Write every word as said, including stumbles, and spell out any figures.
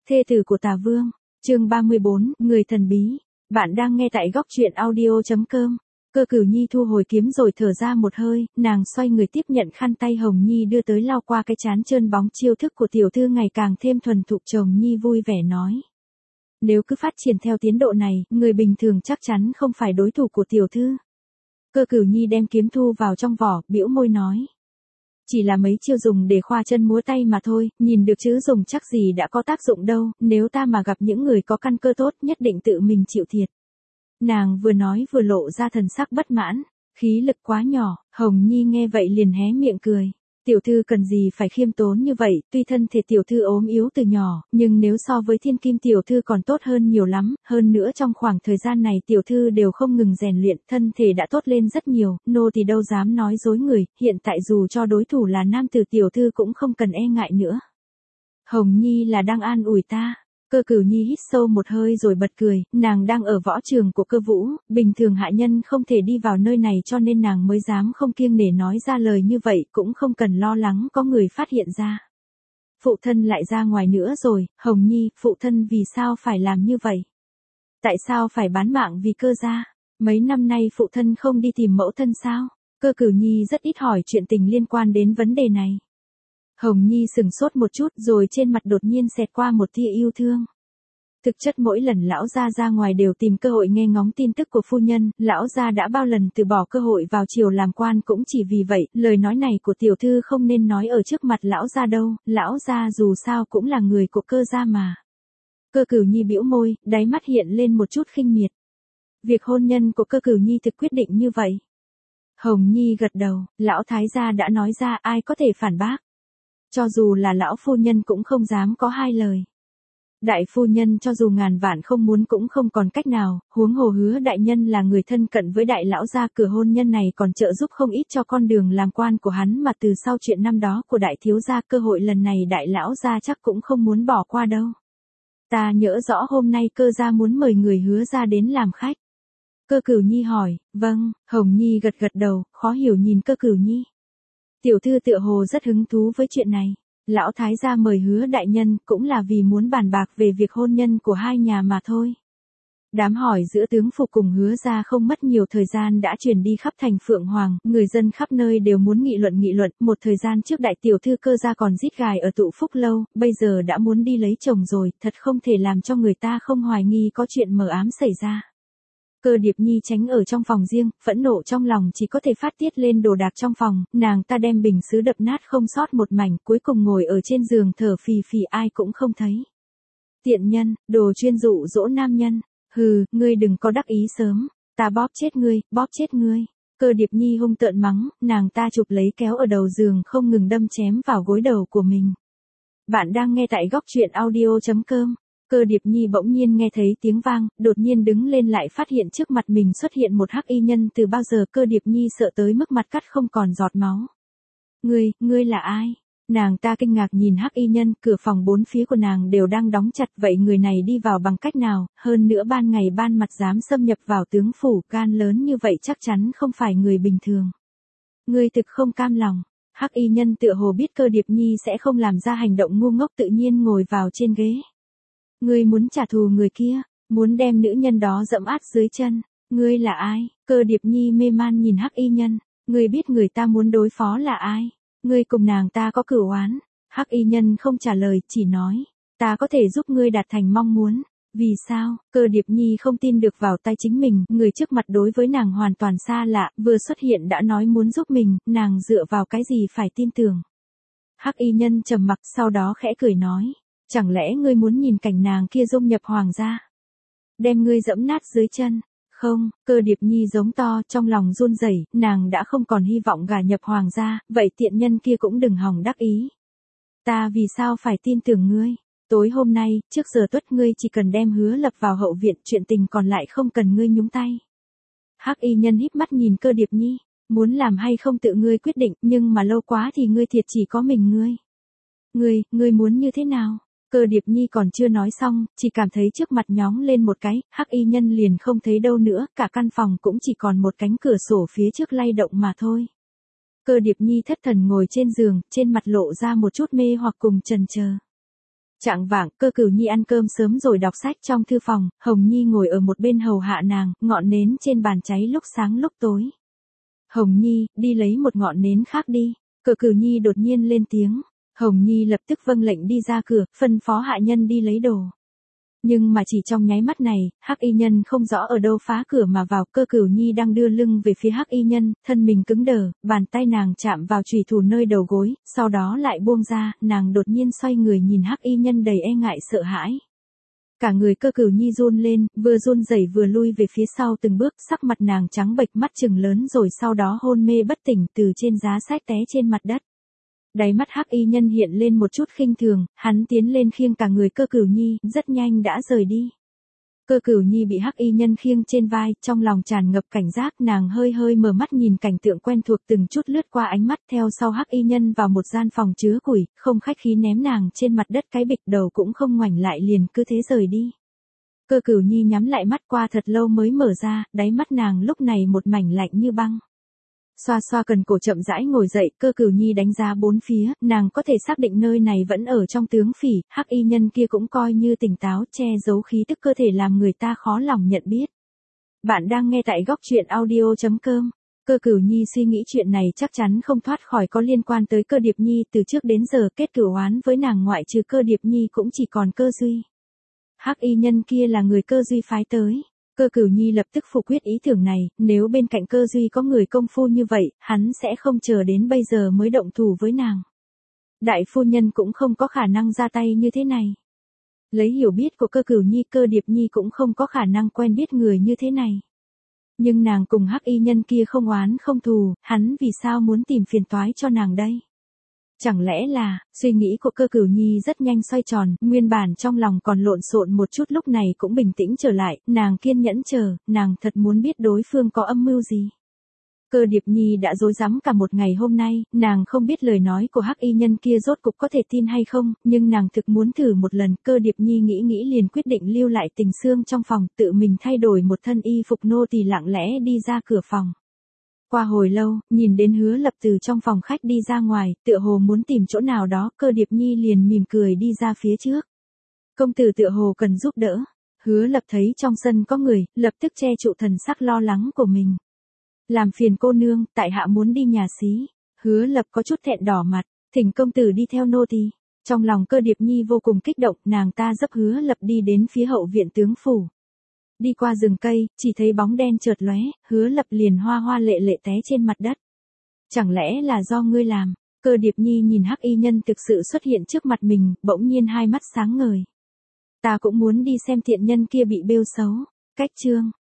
Thê tử của Tà Vương, chương ba mươi bốn, người thần bí. Bạn đang nghe tại góc truyện audio chấm com. Cơ Cửu Nhi thu hồi kiếm rồi thở ra một hơi, nàng xoay người tiếp nhận khăn tay Hồng Nhi đưa tới lau qua cái trán trơn bóng. Chiêu thức của tiểu thư ngày càng thêm thuần thục. Chồng Nhi vui vẻ nói. Nếu cứ phát triển theo tiến độ này, người bình thường chắc chắn không phải đối thủ của tiểu thư. Cơ Cửu Nhi đem kiếm thu vào trong vỏ, bĩu môi nói. Chỉ là mấy chiêu dùng để khoa chân múa tay mà thôi, nhìn được chứ dùng chắc gì đã có tác dụng đâu, nếu ta mà gặp những người có căn cơ tốt nhất định tự mình chịu thiệt. Nàng vừa nói vừa lộ ra thần sắc bất mãn, khí lực quá nhỏ. Hồng Nhi nghe vậy liền hé miệng cười. Tiểu thư cần gì phải khiêm tốn như vậy, tuy thân thể tiểu thư ốm yếu từ nhỏ, nhưng nếu so với thiên kim tiểu thư còn tốt hơn nhiều lắm, hơn nữa trong khoảng thời gian này tiểu thư đều không ngừng rèn luyện, thân thể đã tốt lên rất nhiều, nô thì đâu dám nói dối người, hiện tại dù cho đối thủ là nam tử tiểu thư cũng không cần e ngại nữa. Hồng Nhi là đang an ủi ta. Cơ Cửu Nhi hít sâu một hơi rồi bật cười, nàng đang ở võ trường của Cơ Vũ, bình thường hạ nhân không thể đi vào nơi này cho nên nàng mới dám không kiêng nể nói ra lời như vậy, cũng không cần lo lắng có người phát hiện ra. Phụ thân lại ra ngoài nữa rồi. Hồng Nhi, phụ thân vì sao phải làm như vậy? Tại sao phải bán mạng vì Cơ gia? Mấy năm nay phụ thân không đi tìm mẫu thân sao? Cơ Cửu Nhi rất ít hỏi chuyện tình liên quan đến vấn đề này. Hồng Nhi sừng sốt một chút rồi trên mặt đột nhiên xẹt qua một tia yêu thương. Thực chất mỗi lần lão gia ra ngoài đều tìm cơ hội nghe ngóng tin tức của phu nhân, lão gia đã bao lần từ bỏ cơ hội vào triều làm quan cũng chỉ vì vậy, lời nói này của tiểu thư không nên nói ở trước mặt lão gia đâu, lão gia dù sao cũng là người của Cơ gia mà. Cơ Cửu Nhi bĩu môi, đáy mắt hiện lên một chút khinh miệt. Việc hôn nhân của Cơ Cửu Nhi thực quyết định như vậy. Hồng Nhi gật đầu, lão thái gia đã nói ra ai có thể phản bác. Cho dù là lão phu nhân cũng không dám có hai lời. Đại phu nhân cho dù ngàn vạn không muốn cũng không còn cách nào, huống hồ Hứa đại nhân là người thân cận với đại lão gia, cửa hôn nhân này còn trợ giúp không ít cho con đường làm quan của hắn, mà từ sau chuyện năm đó của đại thiếu gia, cơ hội lần này đại lão gia chắc cũng không muốn bỏ qua đâu. Ta nhớ rõ hôm nay Cơ gia muốn mời người Hứa gia đến làm khách. Cơ Cửu Nhi hỏi. Vâng. Hồng Nhi gật gật đầu, khó hiểu nhìn Cơ Cửu Nhi. Tiểu thư tựa hồ rất hứng thú với chuyện này. Lão thái gia mời Hứa đại nhân cũng là vì muốn bàn bạc về việc hôn nhân của hai nhà mà thôi. Đám hỏi giữa tướng Phục cùng Hứa gia không mất nhiều thời gian đã truyền đi khắp thành Phượng Hoàng, người dân khắp nơi đều muốn nghị luận nghị luận. Một thời gian trước đại tiểu thư Cơ gia còn rít gài ở Tụ Phúc lâu, bây giờ đã muốn đi lấy chồng rồi, thật không thể làm cho người ta không hoài nghi có chuyện mờ ám xảy ra. Cơ Điệp Nhi tránh ở trong phòng riêng, phẫn nộ trong lòng chỉ có thể phát tiết lên đồ đạc trong phòng, nàng ta đem bình sứ đập nát không sót một mảnh, cuối cùng ngồi ở trên giường thở phì phì ai cũng không thấy. Tiện nhân, đồ chuyên dụ dỗ nam nhân, hừ, ngươi đừng có đắc ý sớm, ta bóp chết ngươi, bóp chết ngươi. Cơ Điệp Nhi hung tợn mắng, nàng ta chụp lấy kéo ở đầu giường không ngừng đâm chém vào gối đầu của mình. Bạn đang nghe tại góc truyện audio chấm com. Cơ Điệp Nhi bỗng nhiên nghe thấy tiếng vang, đột nhiên đứng lên lại phát hiện trước mặt mình xuất hiện một hắc y nhân. Từ bao giờ Cơ Điệp Nhi sợ tới mức mặt cắt không còn giọt máu. Ngươi, ngươi là ai? Nàng ta kinh ngạc nhìn hắc y nhân, cửa phòng bốn phía của nàng đều đang đóng chặt, vậy người này đi vào bằng cách nào, hơn nữa ban ngày ban mặt dám xâm nhập vào tướng phủ, gan lớn như vậy chắc chắn không phải người bình thường. Ngươi thực không cam lòng. Hắc y nhân tựa hồ biết Cơ Điệp Nhi sẽ không làm ra hành động ngu ngốc, tự nhiên ngồi vào trên ghế. Ngươi muốn trả thù người kia, muốn đem nữ nhân đó dẫm át dưới chân. Ngươi là ai? Cơ Điệp Nhi mê man nhìn hắc y nhân. Ngươi biết người ta muốn đối phó là ai? Ngươi cùng nàng ta có cửu oán. Hắc y nhân không trả lời, chỉ nói. Ta có thể giúp ngươi đạt thành mong muốn. Vì sao? Cơ Điệp Nhi không tin được vào tay chính mình, người trước mặt đối với nàng hoàn toàn xa lạ, vừa xuất hiện đã nói muốn giúp mình, nàng dựa vào cái gì phải tin tưởng. Hắc y nhân trầm mặc sau đó khẽ cười nói. Chẳng lẽ ngươi muốn nhìn cảnh nàng kia dung nhập hoàng gia? Đem ngươi dẫm nát dưới chân? Không. Cơ Điệp Nhi giống to, trong lòng run rẩy, nàng đã không còn hy vọng gả nhập hoàng gia, vậy tiện nhân kia cũng đừng hòng đắc ý. Ta vì sao phải tin tưởng ngươi? Tối hôm nay, trước giờ tuất ngươi chỉ cần đem Hứa Lập vào hậu viện, chuyện tình còn lại không cần ngươi nhúng tay. Hắc y nhân híp mắt nhìn Cơ Điệp Nhi, muốn làm hay không tự ngươi quyết định, nhưng mà lâu quá thì ngươi thiệt chỉ có mình ngươi. Ngươi, ngươi muốn như thế nào? Cơ Điệp Nhi còn chưa nói xong, chỉ cảm thấy trước mặt nhóng lên một cái, hắc y nhân liền không thấy đâu nữa, cả căn phòng cũng chỉ còn một cánh cửa sổ phía trước lay động mà thôi. Cơ Điệp Nhi thất thần ngồi trên giường, trên mặt lộ ra một chút mê hoặc cùng chần chờ. Chạng vạng, Cơ Cửu Nhi ăn cơm sớm rồi đọc sách trong thư phòng, Hồng Nhi ngồi ở một bên hầu hạ nàng, ngọn nến trên bàn cháy lúc sáng lúc tối. Hồng Nhi, đi lấy một ngọn nến khác đi. Cơ Cửu Nhi đột nhiên lên tiếng. Hồng Nhi lập tức vâng lệnh đi ra cửa, phân phó hạ nhân đi lấy đồ. Nhưng mà chỉ trong nháy mắt này, Hắc Y Nhân không rõ ở đâu phá cửa mà vào, Cơ Cửu Nhi đang đưa lưng về phía Hắc Y Nhân, thân mình cứng đờ, bàn tay nàng chạm vào chùy thủ nơi đầu gối, sau đó lại buông ra, nàng đột nhiên xoay người nhìn Hắc Y Nhân đầy e ngại sợ hãi. Cả người Cơ Cửu Nhi run lên, vừa run rẩy vừa lui về phía sau từng bước, sắc mặt nàng trắng bệch, mắt trừng lớn rồi sau đó hôn mê bất tỉnh từ trên giá sách té trên mặt đất. Đáy mắt Hắc Y Nhân hiện lên một chút khinh thường, hắn tiến lên khiêng cả người Cơ Cửu Nhi, rất nhanh đã rời đi. Cơ Cửu Nhi bị Hắc Y Nhân khiêng trên vai, trong lòng tràn ngập cảnh giác, nàng hơi hơi mở mắt nhìn cảnh tượng quen thuộc từng chút lướt qua ánh mắt, theo sau Hắc Y Nhân vào một gian phòng chứa củi, không khách khí ném nàng trên mặt đất cái bịch, đầu cũng không ngoảnh lại liền cứ thế rời đi. Cơ Cửu Nhi nhắm lại mắt qua thật lâu mới mở ra, đáy mắt nàng lúc này một mảnh lạnh như băng. Xoa xoa cần cổ chậm rãi ngồi dậy, Cơ Cửu Nhi đánh giá bốn phía, nàng có thể xác định nơi này vẫn ở trong tướng phỉ, Hắc Y Nhân kia cũng coi như tỉnh táo, che giấu khí tức cơ thể làm người ta khó lòng nhận biết. Bạn đang nghe tại góc truyện audio chấm com. Cơ Cửu Nhi suy nghĩ chuyện này chắc chắn không thoát khỏi có liên quan tới Cơ Điệp Nhi, từ trước đến giờ kết cửu oán với nàng ngoại trừ Cơ Điệp Nhi cũng chỉ còn Cơ Duy. Hắc Y Nhân kia là người Cơ Duy phái tới. Cơ Cửu Nhi lập tức phủ quyết ý tưởng này, nếu bên cạnh Cơ Duy có người công phu như vậy, hắn sẽ không chờ đến bây giờ mới động thủ với nàng. Đại phu nhân cũng không có khả năng ra tay như thế này. Lấy hiểu biết của Cơ Cửu Nhi, Cơ Điệp Nhi cũng không có khả năng quen biết người như thế này. Nhưng nàng cùng Hắc Y Nhân kia không oán không thù, hắn vì sao muốn tìm phiền toái cho nàng đây? Chẳng lẽ là, suy nghĩ của Cơ Cửu Nhi rất nhanh xoay tròn, nguyên bản trong lòng còn lộn xộn một chút lúc này cũng bình tĩnh trở lại, nàng kiên nhẫn chờ, nàng thật muốn biết đối phương có âm mưu gì. Cơ Điệp Nhi đã rối rắm cả một ngày hôm nay, nàng không biết lời nói của Hắc Y Nhân kia rốt cục có thể tin hay không, nhưng nàng thực muốn thử một lần. Cơ Điệp Nhi nghĩ nghĩ liền quyết định lưu lại Tình Xương trong phòng, tự mình thay đổi một thân y phục nô tỳ lặng lẽ đi ra cửa phòng. Qua hồi lâu, nhìn đến Hứa Lập từ trong phòng khách đi ra ngoài, tựa hồ muốn tìm chỗ nào đó, Cơ Điệp Nhi liền mỉm cười đi ra phía trước. Công tử tựa hồ cần giúp đỡ. Hứa Lập thấy trong sân có người, lập tức che trụ thần sắc lo lắng của mình. Làm phiền cô nương, tại hạ muốn đi nhà xí. Hứa Lập có chút thẹn đỏ mặt, thỉnh công tử đi theo nô tỳ. Trong lòng Cơ Điệp Nhi vô cùng kích động, nàng ta dấp Hứa Lập đi đến phía hậu viện tướng phủ. Đi qua rừng cây, chỉ thấy bóng đen chợt lóe, Hứa Lập liền hoa hoa lệ lệ té trên mặt đất. Chẳng lẽ là do ngươi làm? Cơ Điệp Nhi nhìn Hắc Y Nhân thực sự xuất hiện trước mặt mình, bỗng nhiên hai mắt sáng ngời. Ta cũng muốn đi xem thiện nhân kia bị bêu xấu. Cách chương